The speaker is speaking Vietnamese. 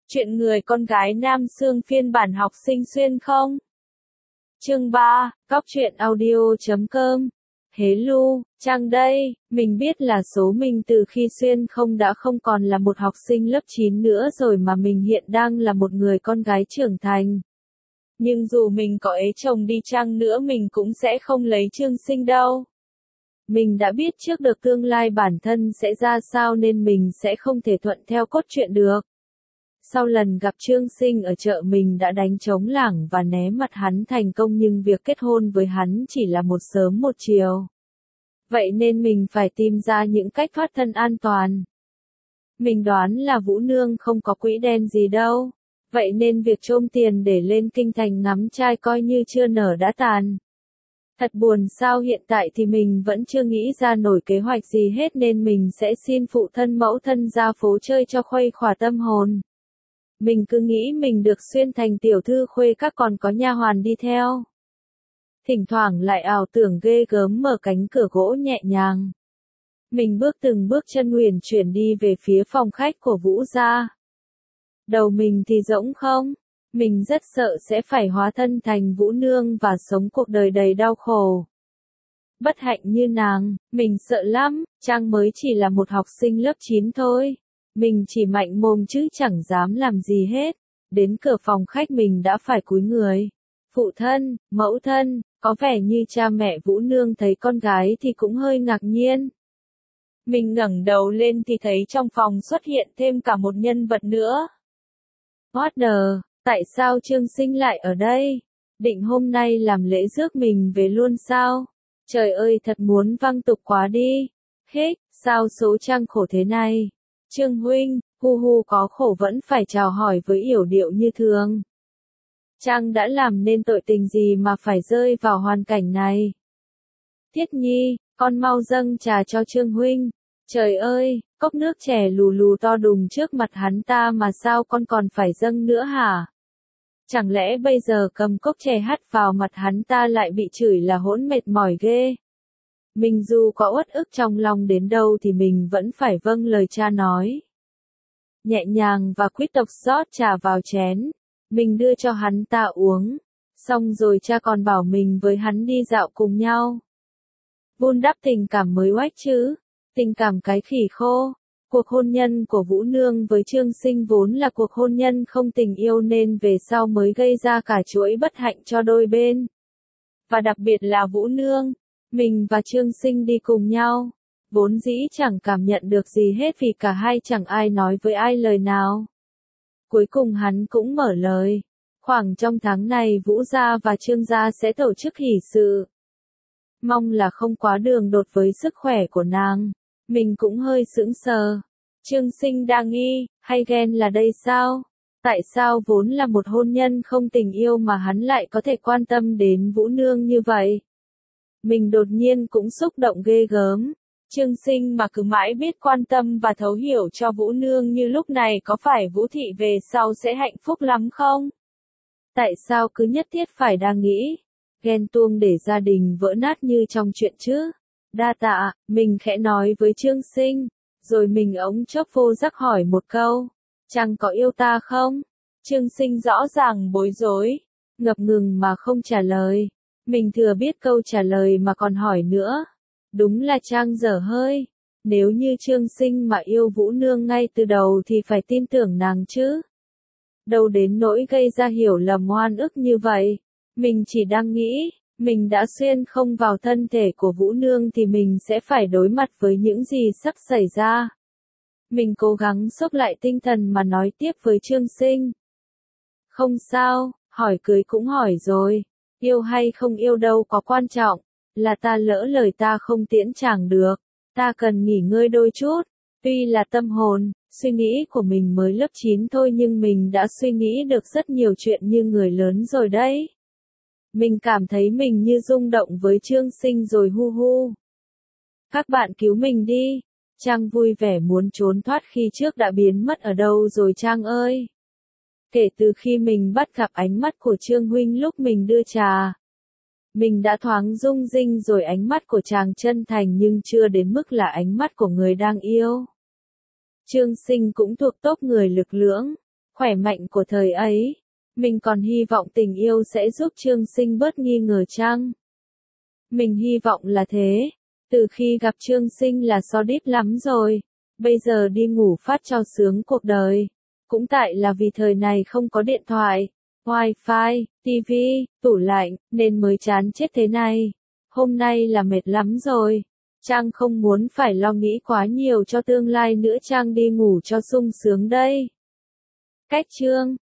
Chuyện người con gái Nam Xương phiên bản học sinh xuyên không? Chương 3, Góc truyện audio.com. Hello, Trang đây, mình biết là số mình từ khi xuyên không đã không còn là một học sinh lớp 9 nữa rồi mà mình hiện đang là một người con gái trưởng thành. Nhưng dù mình có ế chồng đi chăng nữa mình cũng sẽ không lấy Trương Sinh đâu. Mình đã biết trước được tương lai bản thân sẽ ra sao nên mình sẽ không thể thuận theo cốt truyện được. Sau lần gặp Trương Sinh ở chợ mình đã đánh trống lảng và né mặt hắn thành công nhưng việc kết hôn với hắn chỉ là một sớm một chiều. Vậy nên mình phải tìm ra những cách thoát thân an toàn. Mình đoán là Vũ Nương không có quỹ đen gì đâu. Vậy nên việc trôm tiền để lên kinh thành ngắm trai coi như chưa nở đã tàn. Thật buồn sao hiện tại thì mình vẫn chưa nghĩ ra nổi kế hoạch gì hết nên mình sẽ xin phụ thân mẫu thân ra phố chơi cho khuây khỏa tâm hồn. Mình cứ nghĩ mình được xuyên thành tiểu thư khuê các còn có nha hoàn đi theo. Thỉnh thoảng lại ảo tưởng ghê gớm mở cánh cửa gỗ nhẹ nhàng. Mình bước từng bước chân huyền chuyển đi về phía phòng khách của Vũ gia. Đầu mình thì rỗng không? Mình rất sợ sẽ phải hóa thân thành Vũ Nương và sống cuộc đời đầy đau khổ. Bất hạnh như nàng, mình sợ lắm, Trang mới chỉ là một học sinh lớp 9 thôi. Mình chỉ mạnh mồm chứ chẳng dám làm gì hết. Đến cửa phòng khách mình đã phải cúi người. Phụ thân, mẫu thân, có vẻ như cha mẹ Vũ Nương thấy con gái thì cũng hơi ngạc nhiên. Mình ngẩng đầu lên thì thấy trong phòng xuất hiện thêm cả một nhân vật nữa. What the, tại sao Trương Sinh lại ở đây? Định hôm nay làm lễ rước mình về luôn sao? Trời ơi thật muốn văng tục quá đi. Hết, sao số Trang khổ thế này? Trương huynh, hu hu có khổ vẫn phải chào hỏi với yểu điệu như thường. Trang đã làm nên tội tình gì mà phải rơi vào hoàn cảnh này? Thiết Nhi, con mau dâng trà cho Trương huynh. Trời ơi, cốc nước chè lù lù to đùng trước mặt hắn ta mà sao con còn phải dâng nữa hả? Chẳng lẽ bây giờ cầm cốc chè hắt vào mặt hắn ta lại bị chửi là hỗn mệt mỏi ghê? Mình dù có uất ức trong lòng đến đâu thì mình vẫn phải vâng lời cha nói. Nhẹ nhàng và quyết tộc rót trà vào chén. Mình đưa cho hắn ta uống. Xong rồi cha còn bảo mình với hắn đi dạo cùng nhau. Vun đắp tình cảm mới oách chứ. Tình cảm cái khỉ khô. Cuộc hôn nhân của Vũ Nương với Trương Sinh vốn là cuộc hôn nhân không tình yêu nên về sau mới gây ra cả chuỗi bất hạnh cho đôi bên. Và đặc biệt là Vũ Nương. Mình và Trương Sinh đi cùng nhau. Vốn dĩ chẳng cảm nhận được gì hết vì cả hai chẳng ai nói với ai lời nào. Cuối cùng hắn cũng mở lời. Khoảng trong tháng này Vũ gia và Trương gia sẽ tổ chức hỷ sự. Mong là không quá đường đột với sức khỏe của nàng. Mình cũng hơi sững sờ. Trương Sinh đang nghi, hay ghen là đây sao? Tại sao vốn là một hôn nhân không tình yêu mà hắn lại có thể quan tâm đến Vũ Nương như vậy? Mình đột nhiên cũng xúc động ghê gớm. Trương Sinh mà cứ mãi biết quan tâm và thấu hiểu cho Vũ Nương như lúc này có phải Vũ Thị về sau sẽ hạnh phúc lắm không? Tại sao cứ nhất thiết phải đang nghĩ? Ghen tuông để gia đình vỡ nát như trong chuyện chứ? Đa tạ, mình khẽ nói với Trương Sinh. Rồi mình ống chốc vô giác hỏi một câu. Chàng có yêu ta không? Trương Sinh rõ ràng bối rối. Ngập ngừng mà không trả lời. Mình thừa biết câu trả lời mà còn hỏi nữa. Đúng là Trang dở hơi. Nếu như Trương Sinh mà yêu Vũ Nương ngay từ đầu thì phải tin tưởng nàng chứ. Đâu đến nỗi gây ra hiểu lầm oan ức như vậy. Mình chỉ đang nghĩ, mình đã xuyên không vào thân thể của Vũ Nương thì mình sẽ phải đối mặt với những gì sắp xảy ra. Mình cố gắng xốc lại tinh thần mà nói tiếp với Trương Sinh. Không sao, hỏi cưới cũng hỏi rồi. Yêu hay không yêu đâu có quan trọng. Là ta lỡ lời ta không tiễn chàng được. Ta cần nghỉ ngơi đôi chút. Tuy là tâm hồn, suy nghĩ của mình mới lớp 9 thôi nhưng mình đã suy nghĩ được rất nhiều chuyện như người lớn rồi đấy. Mình cảm thấy mình như rung động với Trương Sinh rồi hu hu. Các bạn cứu mình đi. Trang vui vẻ muốn trốn thoát khi trước đã biến mất ở đâu rồi Trang ơi. Kể từ khi mình bắt gặp ánh mắt của Trương huynh lúc mình đưa trà. Mình đã thoáng rung rinh rồi ánh mắt của chàng chân thành nhưng chưa đến mức là ánh mắt của người đang yêu. Trương Sinh cũng thuộc tốp người lực lưỡng. khỏe mạnh của thời ấy. Mình còn hy vọng tình yêu sẽ giúp Trương Sinh bớt nghi ngờ Trang. Mình hy vọng là thế. Từ khi gặp Trương Sinh là so đít lắm rồi. Bây giờ đi ngủ phát cho sướng cuộc đời. Cũng tại là vì thời này không có điện thoại, wifi, tivi, tủ lạnh, nên mới chán chết thế này. Hôm nay là mệt lắm rồi. Trang không muốn phải lo nghĩ quá nhiều cho tương lai nữa, Trang đi ngủ cho sung sướng đây. Cách chương